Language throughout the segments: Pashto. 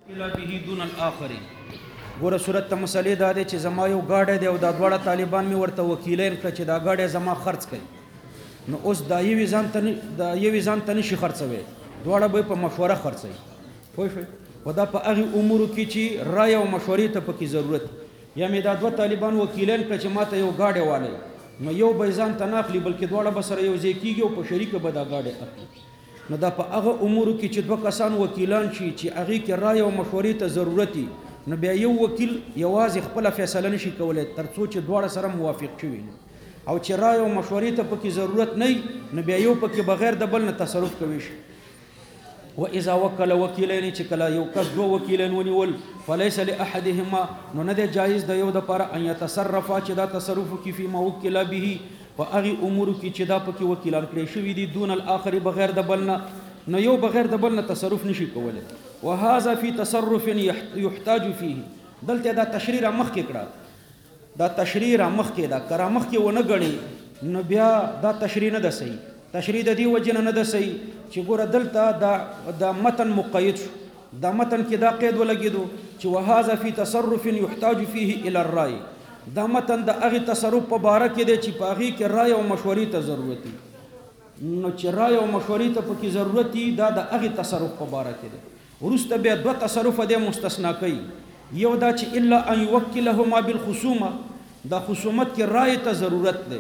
الى به دون الاخر. ګوره صورت ته مسلې دا دی چې زما یو ګاډی دی او دا دواړه طالبان مې ورته وکیلین کړه چې دا ګاډی زما خرڅ کړي، نو اوس دا یوې ځان ته نشي خرڅوي، دواړه به په مشوره خرڅوي. پوه شوئ؟ و دا په هغې امورو کې چې رای او مشورې ته پکې ضرورت. یا مې دا دوه طالبان وکیلین کړه چې ما ته یو ګاډی والی، نو یو به یې ځان ته نه اخلي بلکې دواړه به سره یو ځای کېږي او په شریکه به دا ګاډی اخلي. نو دا په هغه امورو کې چې دوه کسان وکیلان شي چې هغې کې رای او مشورې ته ضرورت وي، نو بیا یو وکیل یوازې خپله فیصله نشي کولی تر څو چې دواړه سره موافق شوي وي، او چې رای او مشورې ته پکې ضرورت نه وي نو بیا یو پکې بغیر د بل نه تصرف کوي شي. و اذا وکل وکیلین چې کله یو کس دوه وکیلین ونیول فلیس لاحدهما نو نه دی جایز د یو دپاره ان یتصرفا چې دا تصرف وکړي فیما وکل به په هغې امورو کې چې دا پکې وکیلان کړی شوي دي دون الاخر بغیر د بل نه، نو یو بغیر د بل نه تصرف نشي کولی. وهذا فی تصرف یحتاج فیه. دلته دا تشریح را مخکې کړه، دا تشریح را مخکې ده، که را مخکې ونه ګڼي نو بیا دا تشریح نه ده صحیح. تشریح د دې وجې نه ده صحیح چې ګوره دلته دا متن مقید شو، دا متن کې دا قید ولګېدو چې وهذا فی تصرف یحتاج فیه الی الرای. دا متن د هغې تصرف په باره کې دی چې په هغې کې رای او مشورې ته ضرورت وي، نو چې رای او مشورې ته پکې ضرورت وي دا د هغې تصرف په باره کې دی. وروسته بیا دوه تصرفه دی مستثنا کوي. یو دا چې الا ان یوکلهما بالخصومه، دا خصومت کې رای ته ضرورت دی.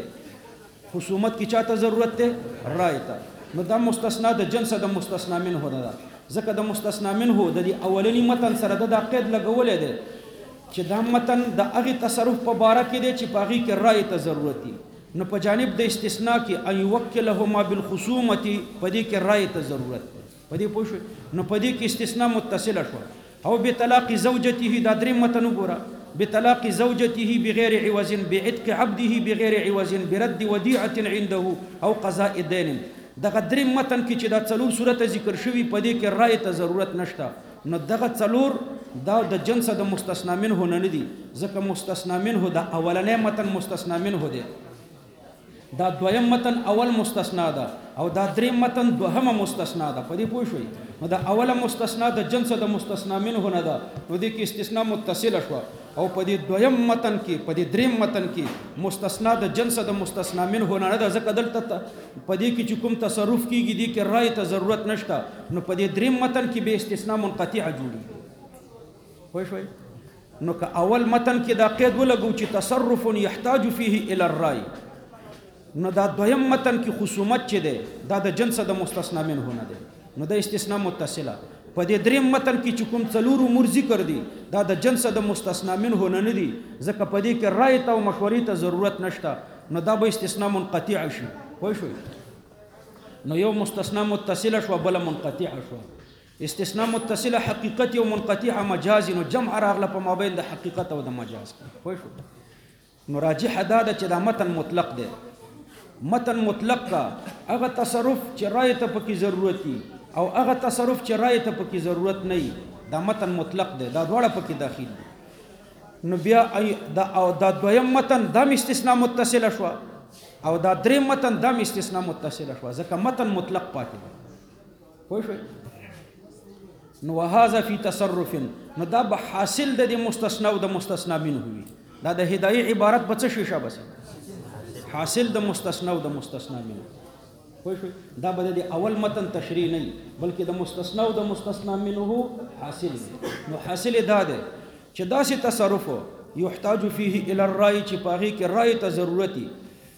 خصومت کې چاته ضرورت دی؟ رای ته. نو دا مستثنا د جنس د مستثنا منه نه ده، ځکه د مستثنا منه د دې اولني متن سره دا قید لګولی دی چې دا متن د هغې تصرف په باره کې دی چې په هغې کې رای ته ضرورت وي. نو په جانب د استثناء کې ان یوکلهما بالخصومة په دې کې رای ته ضرورت دی. په دې پوه شوئ؟ نو په دې کې استثناء متصله شوه. او بطلاق زوجته دا درې متن وګوره، بطلاق زوجته بغیر عوض، بعتق عبده بغیر عوض، برد ودیعة عنده او قضاء دین. دغه درې متن کې چې دا څلور صورته ذکر شوي په دې کې رای ته ضرورت نشته، نو دغه څلور دا د جنس د مستثنا منه نه دي، ځکه مستثنا منه دا اولنی متن مستثنا منه دی، دا دویم متن اول مستثنا ده، او دا دریم متن دوهمه مستثنا ده. په دې پوه شوئ؟ نو دا اوله مستثنا د جنس د مستثنا منه نه ده، نو دې کې استثناء متصله شوه. او په دې دویم متن کې په دې دریم متن کې مستثنا د جنس د مستثنا منه نه ده، ځکه دلته په دې کې چې کوم تصرف کېږي دې کې رای ته ضرورت نشته، نو په دې دریم متن کې به استثناء منقطعه جوړېږي. پوه شوئ؟ نو که اول متن کې دا قید ولګو چې تصرف یحتاج فیه الی الرای، نو دا دویم متن کې خصومت چې دی دا د جنس د مستثنا منه نه دی، نو دا استثناء متصله. په دې دریم متن کې چې کوم څلور امور ذکر دي دا د جنس د مستثنا منه نه دي، ځکه په دې کې رای ته او مشورې ته ضرورت نشته، نو دا به استثناء منقطعه شي. پوه شوئ؟ نو یو مستثنا متصله شوه بله منقطعه شوه. استثناء متصله حقیقت او منقطعه مجازي، نو جمع راغله په مابین د حقیقت او د مجاز کې. پوه شوئ؟ نو راجح دا ده چې دا متن مطلق دی. متن مطلق کا هغه تصرف چې رای ته پکې ضرورت وي او هغه تصرف چې رای ته پکې ضرورت نه وي، دا متن مطلق دی، دا دواړه پکې داخل دي. نو بیا دا دویم متن دا استثناء متصله شوه او دا دریم متن دا استثناء متصله شوه، ځکه متن مطلق پاتې دی. پوه شوئ؟ نو وهذا فی تصرف، نو دا به حاصل د دې مستثنا او د مستثنا منه وي. دا د هدایې عبارت به څه شي شابه حاصل د مستثنا او د مستثنا منه. پوه شوئ؟ دا به د اول متن تشریح نه وي بلکې د مستثنا او د مستثنا منه حاصل دی. نو حاصل دا دی چې داسې تصرف یحتاج فیه الی الرای چې په هغې کې رای ته ضرورت وي،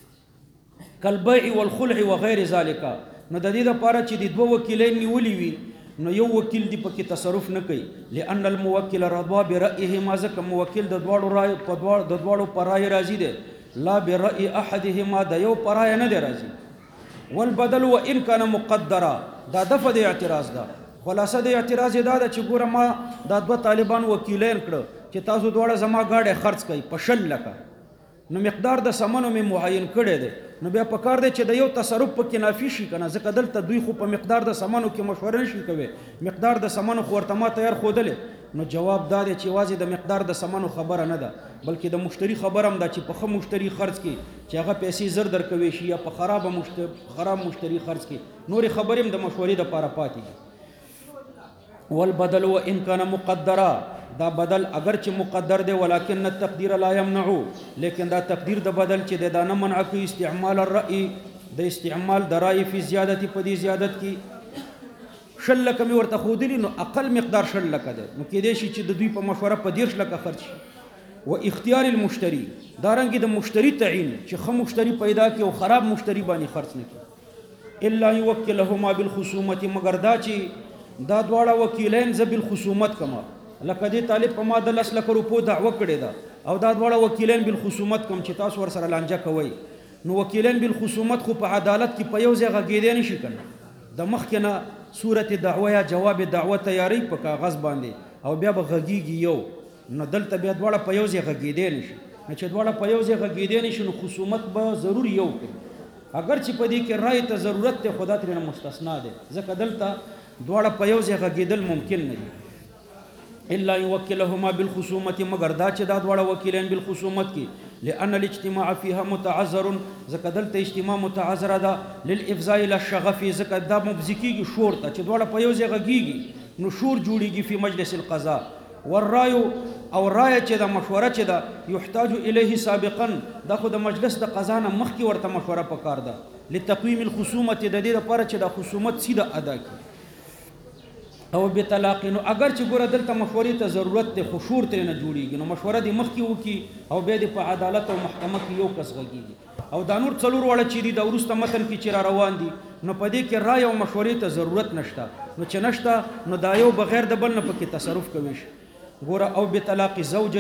کالبیع والخلع وغیر ذلک. نو د دې دپاره چې د دوه وکیلین نیولي وي نو یو وکیل دی پکې تصرف نه کوي، لأن الموکل رضا برأیهما، ځکه موکل د دواړو په رای راضي دی، لا برأی احدهما د یو په رای نه دی راضي. والبدل وان کان مقدرا، دا دفع د اعتراض ده. خلاصه د اعتراض دا ده چې ګوره ما دا دوه طالبان وکیلین کړه چې تاسو دواړه زما ګاډی خرڅ کوئ په 100 لکه، نو مقدار د ثمنو مې معین کړی دی، نو بیا پکار دی چې د یو تصرف پکې نافي شي که نه، ځکه دلته دوی خو په مقدار د ثمنو کې مشوره نشي کوی، مقدار د ثمنو خو ورته ما تیار ښودلی. نو جواب دا دی چې یوازې د مقدار د ثمنو خبره نه ده بلکې د مشتری خبره هم ده چې په ښه مشتری خرڅ کړي چې هغه پیسې زر درکوي شي، یا په خراب مشتری خرڅ کړي، نورې خبرې هم د مشورې دپاره پاتې دي. والبدل وان كان مقدرا دا بدل اگر چې مقدر دی ولكن التقدير لا يمنع لیکن دا تقدیر د بدل چې دا نه منع کوي استعمال الرأي د استعمال د رأي فی زیادتی په دې زیادت کې شل لکه مې ورته ښودلي نو اقل مقدار شل لکه دی نو کېدای شي چې د دوی په مشوره په 10 لکه خرچ شي و اختیار المشتری دارنګې د مشتری تعین چې ښه مشتری پیدا کړي او خراب مشتری باندې خرڅ نه کړي الا يوکلهما بالخصومة مگر دا چې دا دواړه وکیلین زه بالخصومت کما لکه دې طالب په ما د 10 لکه روپو دعوه کړې ده او دا دواړه وکیلین بالخصومت کوم چې تاسو ورسره لانجه کوئ نو وکیلین بالخصومت خو په عدالت کې په یو ځای غږېدی نشي کنه د مخکې نه صورت دعوه یا جواب دعوه تیاری په کاغذ باندې او بیا به غږیږي یو نو دلته بیا دواړه په یو ځای غږېدی نشي نو چې دواړه په یو ځای غږېدی نشي نو خصومت به ضرور یو کوي اگر چې په دې کې رای ته ضرورت ته خدا ترې مستثنا ده ځکه دلته دواړه په یو ځای غږېدل ممکن نه دي الا يوكلهما بالخصومة مگر دا چې دا دواړه وکیلین بالخصومت کې لأن الاجتماع فيها متعذر ځکه دلته اجتماع متعذره ده للافزاء الى الشغف ځکه دا مبزکیږي شور ته چې دواړه په یو ځای غږیږي نو شور جوړیږي په مجلس القضاء والرای او رای چې دا مشوره چې دا يحتاج الیه سابقا دا خو د مجلس د قضا نه مخکې ورته مشوره پکار ده لتقویم الخصومة د دې لپاره چې دا خصومت سیده ادا کړي او به طلاق نو اگر چې ګوره دلته مشورې ته ضرورت دی خو شور ترې نه جوړیږي نو مشوره دې مخکې وکړي او بیا دې په عدالت او محکمه کې یو کس غږیږي او دا نور څلور واړه چې دي د وروسته متن کې چې را روان دي نو په دې کې رای او مشورې ته ضرورت نشته نو چې نشته نو دا یو بغیر د بل نه پکې تصرف کوي ګوره او به طلاق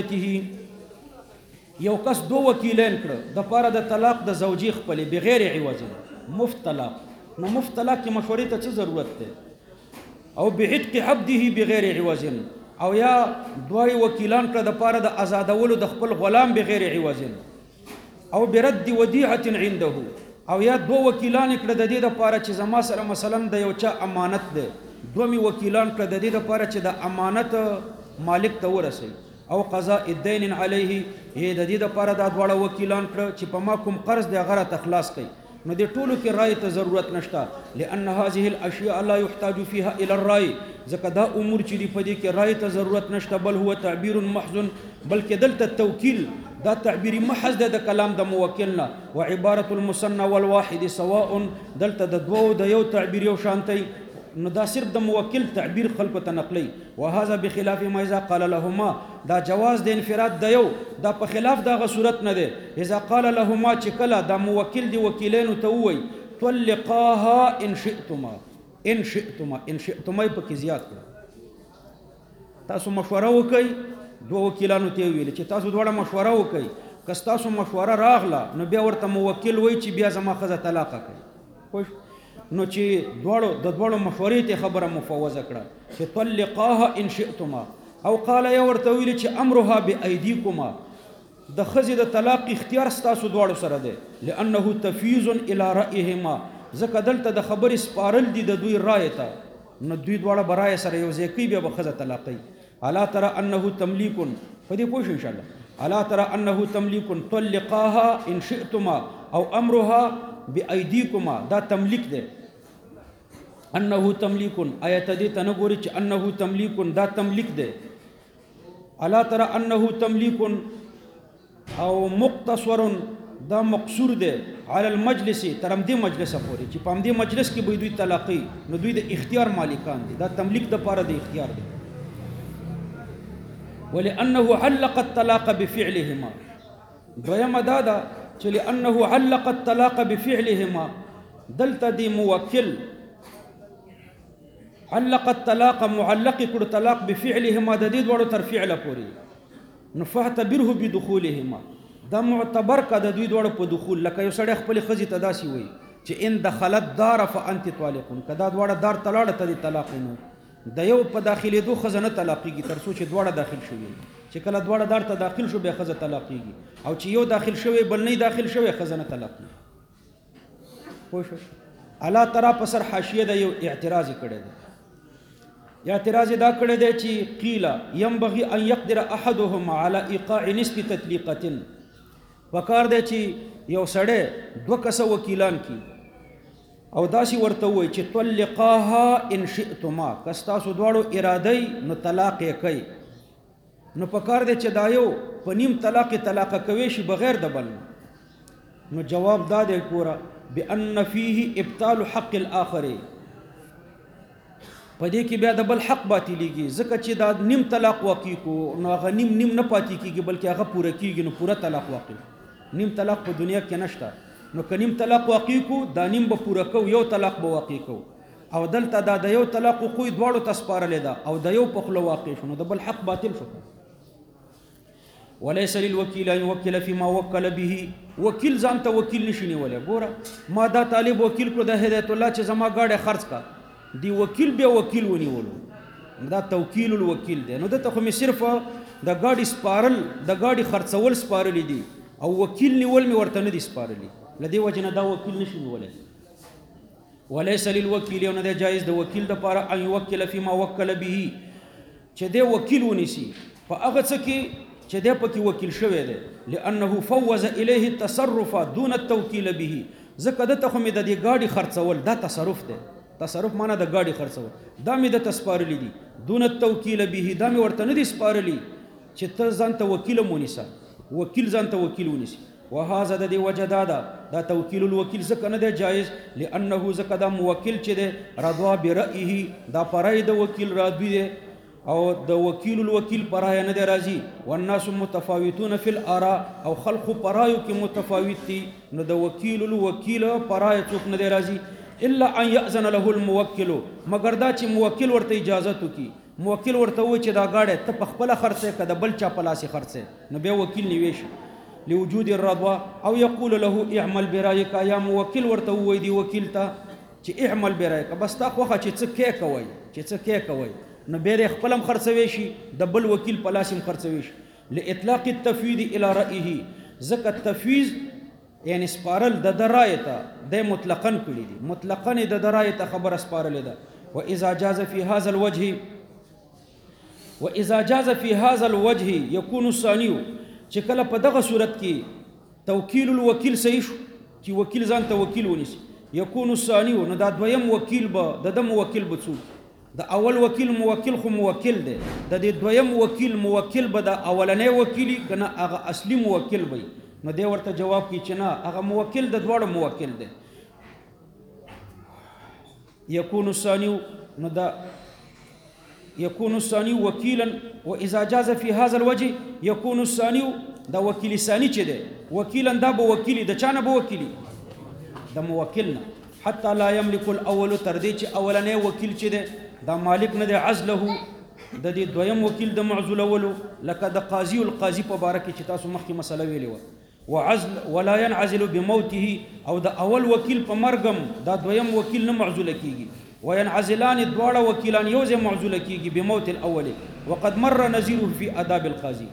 زوجته یو کس دو وکیلین کړه د پاره د طلاق د زوجې خپلې بغیر عوض مفت طلاق نو مفت طلاق کې مشورې ته څه ضرورت دی او بعتق عبده بغیر عوض او یا دوی وکیلان کړه د پاره د آزادولو د خپل غلام بغیر عوض او برد ودیعه عنده او یا دو وکیلان کړه د دې د پاره چې زما سره مثلا د یو چا امانت ده دوی وکیلان کړه د دې د پاره چې د امانت مالک ته ورسي او قضاء الدين عليه د دې د پاره د دواړه وکیلان کړه چې په ما کوم قرض دی هغه تخلاص کړي نو دې ټولو کې رای ته ضرورت نشته لأن هذه الاشياء لا يحتاج فيها الى الرأي ځکه دا امور چې دی په دې کې رای ته ضرورت نشته بل هو تعبیر محض بلکې دلته توکیل دا تعبیر محض د کلام د موکل نه وعباره المثنى والواحد سواء دلته د دوو د یو تعبیر یو شانتي نو دا صرف د موکل تعبیر خلق ته نقلی وهذا بخلاف ما اذا قال لهما دا جواز د انفراد د یو دا په خلاف دغه صورت نه دی اذا قال لهما چې کله دا موکل دی وکیلین ته وای طلقاها ان شئتما ان شئتما ان شئتما په کې زیات کړه تاسو مشوره وکړئ دوه وکیلانو ته ویل چې تاسو دواړه مشوره وکړئ که تاسو مشوره راغله نو بیا ورته موکل وای چې بیا زما خزه طلاق کړي خوښ نو چې دواړو مشورې ته خبره مفوضه کړه چې طلقاها ان شئتما او قال یا ورته ویل چې امرها بأيديكما د خزې د طلاق اختیار ستاسو دواړو سره دی لأنه تفیض الى رأيهما ځکه دلته د خبرې سپارل دي د دوی رای ته نو دوی دواړه به رای سره یو ځای کوي بیا به ښځه طلاقوي الا ترى انه تملیک په دې پوه شئ ان شاء الله الا ترى انه تملیک طلقاها ان شئتما او امرها بأيديكما دا تملیک دی انه تملیک آیت دې ته نه ګوري چې انه تملیک دا تملیک دی الا ترى انه تملیک او مقتصر دا مقصور دی على المجلس ترم دې مجلس پورې چې پام دې مجلس کې به دوی طلاقي نو دوی د اختیار مالکان دي دا تملیک د پاره د اختیار دی ولانه علق الطلاق بفعلهما دویمه دا ده چې لانه علق الطلاق بفعلهما دلته دی موکل علق الطلاق معلق کړ طلاق بفعلهما د دې دوړو تر فعل پورې نو فاعتبره بدخولهما دا معتبر کا د دوی دوړو په دخول لکه یو سړی خپل خزي تداسي وي چې ان دخلت دار فانت طالق کدا دوړه دار تلاړه ته طلاق نه د یو په داخلي دوه خزنه طلاقيږي تر څو چې دوړه داخل شوي چې کله دوړه دار ته داخل شو به خزه طلاقيږي او چې یو داخل شوی بل نه داخل شوی خزنه طلاقيږي خو شو الا ترى پسر حاشیه د یو اعتراض کړي دی اعتراض دا کړی دی چې قیل ينبغي ان يقدر احدهما على ايقاع نسب تطليقه وکړ دی چې یو سړی دوه کس وکیلان کی او داسې ورته ووایي چې طلقاها ان شئتما که ستاسو دواړو ارادی نو طلاق یې کوي نو په کار دی چې دا یو په نیم طلاق طلاقه کوي شي بغیر د بل نو جواب دا دی ګوره بأن فيه ابطال حق الاخر په دې کې بیا د بل حق باطلېږي ځکه چې دا نیم طلاق واقع کو نو هغه نیم نه پاتې کېږي بلکې هغه پوره کېږي نو پوره طلاق واقع نیم طلاق په دنیا کې نشته نو که نیم طلاق واقع کو دا نیم به پوره کو یو طلاق به واقع کو او دلته دا د یو طلاق حقوق دواړو ته سپارلې ده او د یو په خوله واقع شو نو د بل حق باطل شو وليس للوكيل ان يوكل فيما وكل به وکیل ځان ته وکیل نشي نیولی ګوره ما دا طالب وکیل کړو د هدایت الله چې زما ګاډی خرڅ کا دی وکیل بیا وکیل ونیولو دا توکیل الوکیل دی نو دته خو مې صرف د ګاډي سپارل د ګاډي خرڅول سپارلی دي او وکیل نیول مې ورته نه دي سپارلی لدې وجه نه دا وکیل نشي نیولی وليس للوكيل نه جایز د وکیل د پاره ان يوكل فيما وكل به چې دی وکیل ونیسي په هغه څه کې چې دی پکې وکیل شوی دی لانه فوز الیه التصرف دون التوکیل به ځکه دته خو مې د دې ګاډي خرڅول دا تصرف دی تصرف معنا د ګاډي خرڅول دا مې د تسپارلی دي دون التوکیل به دا مې ورته نه دي سپارلی چې ته ځان ته وکیل مونیسه وکیل ځان ته وکیل ونیسي وهذا د دې وجه دا توکیل الوکیل ځکه نه دی جایز لانه ځکه دا موکل چې دی رضا برأیه دا پرای د وکیل راضي دی او د وکیل الوکیل پرای نه دی راځي والناس متفاوتون فی الاراء او خلق پرایو کې متفاوت دي نو د وکیل الوکیل پرای څوک نه دی راځي الا ان يأذن له الموکل مگر دا چې موکل ورته اجازه وکي موکل ورته و چې دا گاډه ته په خپل خرڅه کده بل چا پلاسي خرڅه نو به وکیل نیويش لوجود الرضا او يقول له اعمل برايك يا موکل ورته وې دی وکیل ته چې اعمل برايك بس تا خوخه چې څه کې کوي چې څه کې کوي نو به خپلم خرڅوي شي د بل وکیل پلاسم خرڅوي شي لاطلاق التفويض الى رايه زکه التفويض یعنی سپارل د درایته د مطلقاً کړی دي مطلقاً د درایته خبر سپارل ده واذا جاز في هذا الوجه يكون الثاني چې کله په دغه صورت کې توکیل الوکیل صحیح شو چې وکیل ځان ته وکیل ونیسي يكون الثاني نو دا دویم وکیل به د موکل به څوک د اول وکیل موکل خو موکل دی د دې دویم وکیل موکل به د اولنې وکیلی کنه هغه اصلي موکل وي نو دی ورته جواب کی چې نه هغه موکل د دواړو موکل دی يكون الثاني نو دا يكون الثاني وكيلا واذا جاز في هذا الوجه يكون الثاني دا وکیل ثاني چې دی وکیلا دا به وکیلی د چانه به وکیلی د موکلنا حتى لا يملك الاول تر دې چې اولنې وکیل چې دی دا مالک نه دی عزله د دې دویم وکیل د معزول ولو لکه د قاضي القاضي په باره کې چې تاسو مخکې مسله ویلې و وعزل ولا ينعزل بموته او د اول وکیل په مرګم دا دویم وکیل نه معزول کیږي وينعزلان الدواړه وکیلان یو ځای معزول کیږي بموت الاول وقد مر نظيره في آداب القاضي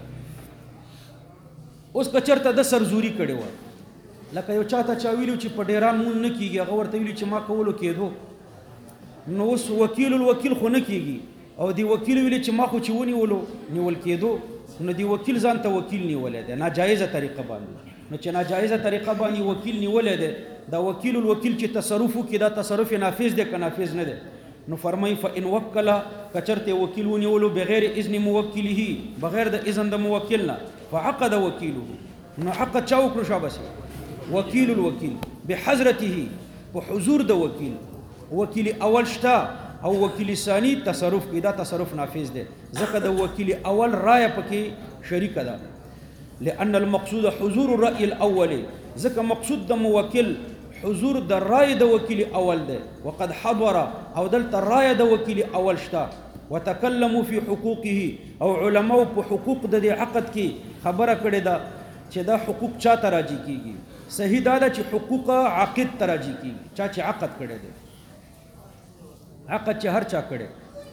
اوس کچرته د سرزوري کړي و لکه یو چاته چا ویلو چې په ډیران مون نه کیږي هغه ورته ویلو چې ما کولو کېدو نو اوس وکیل الوکیل خو نه کیږي او دی وکیل ویل چې ما خو چې ونیولو نیول کېدو نو دی وکیل ځان ته وکیل نیولې ده ناجایزه طریقه باندې نو چې ناجایزه طریقه باندې وکیل نیولې ده دا وکیل الوکیل چې تصرف وکړي دا تصرف نافذ ده که نافذ نه ده نو فرمای فإن وکل کچرته وکیل ونیولو بغیر اذن موکله بغیر د اذن د موکلنا فعقد وکیله نو عقد چا وکړو شابه وکیل الوکیل بحضرته بحضور د وکیل وکیل اول شتا او وکیل ثانی تصرف کې دا تصرف نافذ ده ځکه د وکیل اول رائے پکې شریک ده لأن المقصود حضور الرأي الاول ځکه مقصود د موکل حضور د رائے د وکیل اول ده وقد حضر او دلته رائے د وکیل اول شتا وتكلموا في حقوقه او علماء په حقوق د عقد کې خبره کړې ده چې دا حقوق چا تراجی کیږي صحیح دا چې حقوق عقد تراجی کیږي چا چې عقد کړی دی عقد چې هر چا کړي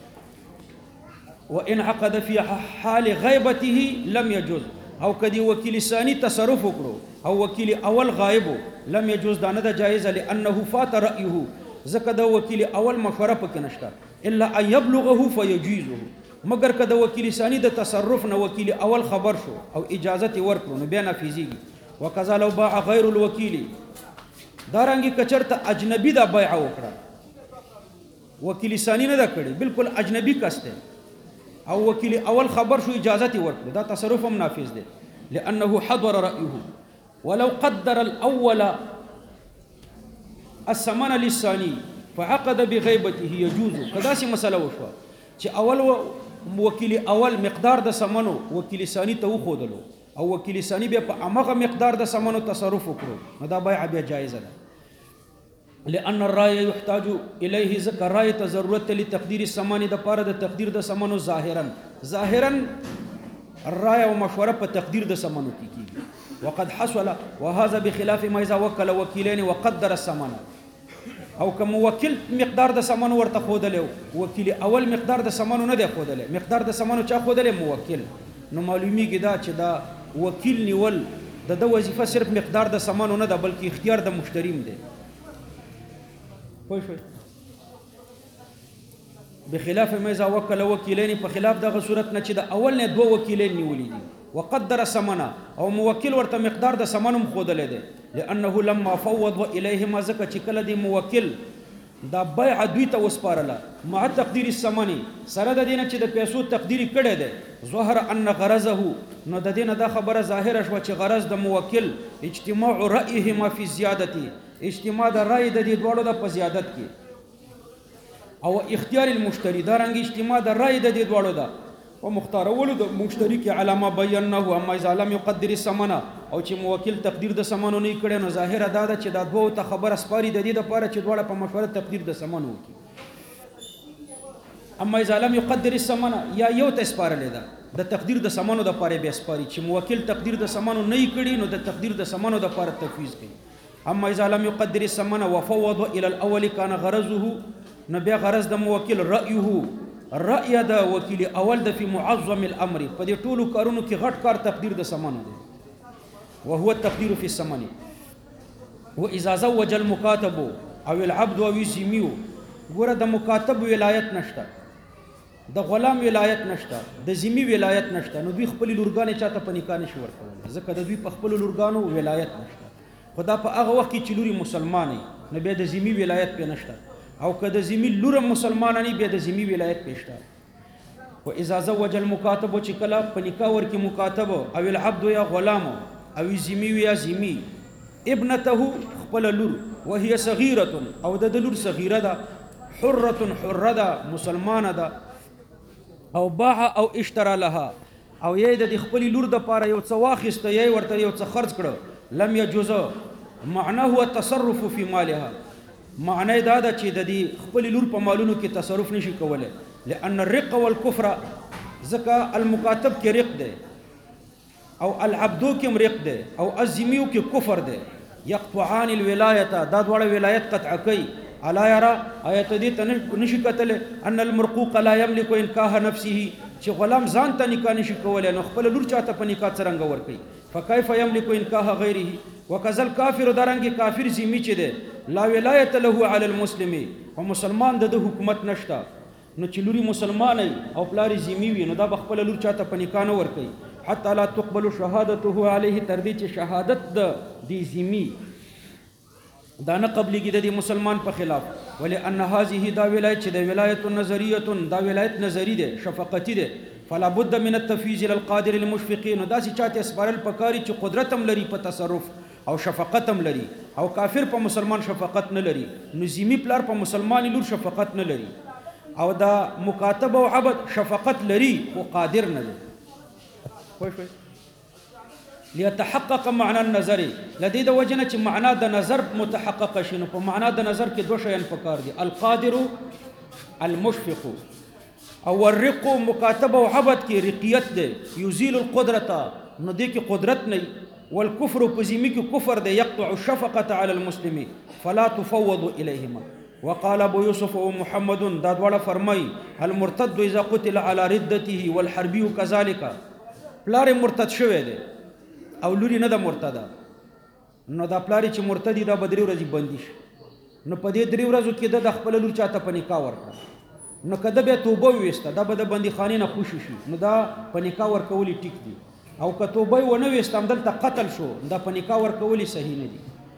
وان عقد في حال غیبته لم يجوز او کدی وکیل ثانی تصرف وکړو او وکیل اول غایب لم يجوز دا نه جایز لانه فات رايه زکه د وکیل اول مشوره پکې نشته الا ان يبلغه فيجيزه مگر کده وکیل ثانی د تصرف نه وکیل اول خبر شو او اجازه ورکړو نو بیا نافذيږي وکذا لو باع غیر الوکیل دارنګه کچرته اجنبي دا بیع وکړه وکیل ثانی نه دا کړی بالکل اجنبي کس دی او وکیل اول خبر شو اجازه ورکړه دا تصرف هم نافذ دی لانه حضر رايه ولو قدر الاول الثمن للثاني فعقد بغيبته يجوز کدا سي مسله وشو چې اول وکیل اول مقدار د ثمنو وکیل ثانی ته وخودلو او وکیل ثانی بیا په امغه مقدار د ثمنو تصرف وکړو نو دا بیع بیا جایز ده لأن الرأي يحتاج إليه ذكر الرأي ضرورت لتقدير الثمن د پاره د تقدیر د ثمنو ظاهرا الرأي او مشوره په تقدیر د ثمنو کیږي وقد حصل وهذا بخلاف ما اذا وكل وكيلين وقدر الثمن او کوم وکیل مقدار د ثمن ورته خودلو وکیل اول مقدار د ثمن نه دی خودلې مقدار د ثمن چا خودلې موکل نو معلومیږي دا چې دا وکیل نیول د وظیفه صرف مقدار د ثمن نه ده بلکې اختیار د مشتریم دی پوه بخلاف ما اذا وكل وكيلين په خلاف دغه صورت نه چې د اول نه دوه وکیلین نیولې دي وقدر الثمن او موکل ورته مقدار د ثمنم خودلې ده لانه لما فوض اليهما زکه چې کله دی موکل دا بیع دوی ته وسپارله مع تقدیر الثمن سره د دینه چې د پیسو تقدیر کړي ده ظاهر ان غرضه نو د دینه دا خبره ظاهره شو چې غرض د موکل اجتماع رايهما فی زیادتی اجتماع د رای د دې دوړو د په زیادت کې او اختیار المشتری دارنګ اجتماع د رای د دې دوړو ده او مختارولو د مشتری کې علامه بیانه اما اذا لم يقدر الثمن او چې موکل تقدیر د ثمنو نه کړي نو ظاهره دا ده چې دا دوه ته خبره سپاری د دې لپاره چې دوړه په مشوره تقدیر د ثمنو کې اما اذا لم يقدر الثمن یا یو ته سپارل ده د تقدیر د ثمنو د لپاره به سپاری چې موکل تقدیر د ثمنو نه کړي نو د تقدیر د ثمنو د لپاره تفویض کوي اما اذا لم يقدر الثمن وفوض الى الاول كان غرضه نبي غرض د موکل رايه رأي دا وکیل اول د فی معظم الامر په دې ټولو کارونو کې غټ کار تقدیر د ثمن دی وهو التقدير في الثمن واذا زوج المكاتب او العبد او الذمي ګوره د مکاتب ولایت نشته د غلام ولایت نشته د ذمي ولایت نشته نو دوی خپل لورګانې چاته په نکاح نشي ورکول ځکه د دوی په خپل لورګانو ولایت نشته خدا په هغه وخت کې چې لوري مسلمانې نو بیا د ذمي ولایت په نشته او که د ذمي لور مسلمانانی بیا د ذمي ولایت پېشته و اذا زوج المكاتب چې کله په نکاح ورکی مکاتب او العبد یا غلام او ذمي یا ذمي ابنته خپل لور وهي صغيره او د لور صغیره ده حره ده مسلمانه ده او باع او اشترى لها او یې د خپل لور د پاره یو څه واخیسته یې ورته یو څه خرج کړو لم يجوز معناه هو التصرف في مالها معنی دا ده چې د دې خپل لور په مالونو کې تصرف نشي کولای لأن الرق والكفر ځکه المکاتب کې رق ده او العبدو کې رق ده او الذمیو کې کفر ده يقطعان الولایت دا دواړه ولایت قطع کوي الا يرى آیت دې نشي کتل ان المرقوق لا يملك انکاح نفسه چې غلام ځان ته نکاح نشي کولای نو خپل لور چاته په نکاح څنګه ور کوي فكيف يملك انکاح غیره وكذا الكافر درنګ کافر ذمی چې ده لا ولایت له على المسلم او مسلمان د حکومت نشتا نو چې لوري مسلمان او پلاری ذمی وي نو دا خپل لور چاته په نکاح نه ور کوي حتى لا تقبل شهادته عليه تر دې چې شهادت د دې ذمی دا نه قبلېږي د مسلمان په خلاف ولأن هذه دا ولایت چې د ولایت نظریه دا ولایت نظری ده شفقتی ده فلا بد من التفویض الى القادر المشفقين دا چې چاته اسپارل پکاري چې قدرت هم لري په تصرف او شفقت هم لري او کافر په مسلمان شفقت نه لري نو ذمی پلار په مسلمان لور شفقت نه لري او دا مکاتب او عبد شفقت لري او قادر نه لري خوښ ليتحقق معنى النظر لدې د وجنه چې معنا د نظر متحقق شي نو په معنا د نظر کې دوه شیان پکار دي القادر المشفق او الرق مکاتب او عبد کې رقیت ده یزيل القدرته نو دې کې قدرت نه والكفر بزمي كفر ده يقطع الشفقة على المسلم فلا تفوض إليهما وقال أبو يوسف ومحمد دادوالا فرمي المرتد إذا قتل على ردته والحربي كذلك پلار مرتد شوه ده او لوري نه ده مرتده نو دا پلاری چې مرتدی دا بدري ورځي بندیش نو په دې درې ورځو کې د خپل لور چاته په نکاح ورکړه نو کده به توبه وېسته دا به د بندي خانه نه خوشی شي نو دا په نکاح ورکولي ټیک دي او که توبه ونه وېستم دلته قتل شو دا په نکاح ورکولي صحیح نه دي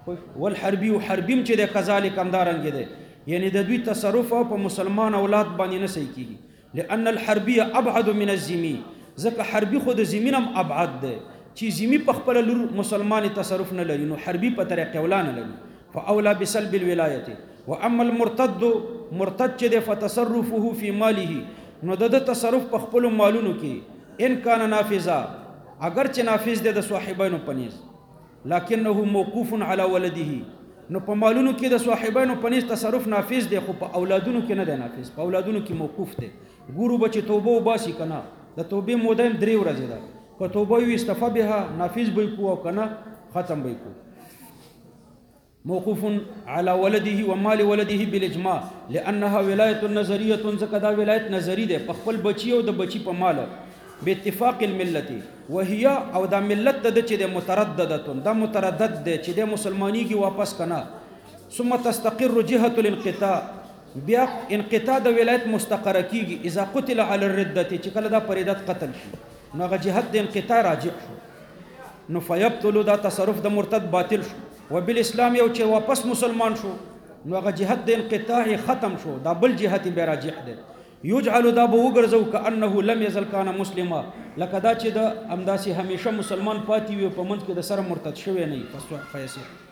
والحربي حربیم چې د کذالک همدارنګې دی یعنی د دوی تصرف په مسلمان اولاد باندې نه صحیح کیږي لأن الحربي ابعد من الذمي ځکه حربي خو د ذمي هم ابعد دی چې ذمي په خپل لور مسلمان تصرف نه لري نو حربي په طریقې اولا نه لري فاولى بسلب الولايه واما المرتد مرتد چې د فتصرفه في ماله نو د تصرف په خپل مالونو کې ان کان نافذا اگر چې نافذ دی د صاحبینو پنیز لکنه موقوف علی ولده نو په مالونو کې د صاحبینو پنیز تصرف نافذ دی خو په اولادونو کې نه دی نافذ په اولادونو کې موقوف دی ګورو بچ توبه وباسي کنه د توبې موده 3 ورځې ده که توبه وي استفا بها نافذ به کو او کنه ختم به کو موقوف على ولده ومال ولده بالاجماع لانها ولایت نظریه زکدا ولایت نظری ده په خپل بچي او د بچي په مال باتفاق الملت وهي او دا ملت د چې د متردده دا متردد ده چې د مسلمانی کی واپس کنا ثم تستقر جهه الانقطاع بیا انقطاع د ولایت مستقره کیږي اذا قتل على الرده چې کله دا پریدت قتل شي نو هغه جهت د انقطاع راجع شو نو فیبطل دا تصرف د مرتد باطل شو وبالاسلام یو چې واپس مسلمان شو نو هغه جهت د انقطاع ختم شو دا بل جهت به راجع ده یجعل دا به وګرځو کانه لم یزل کان مسلما لکه دا چې د امداسي همیشه مسلمان پاتې وي په منځ کې د سره مرتد شوی نه فیصل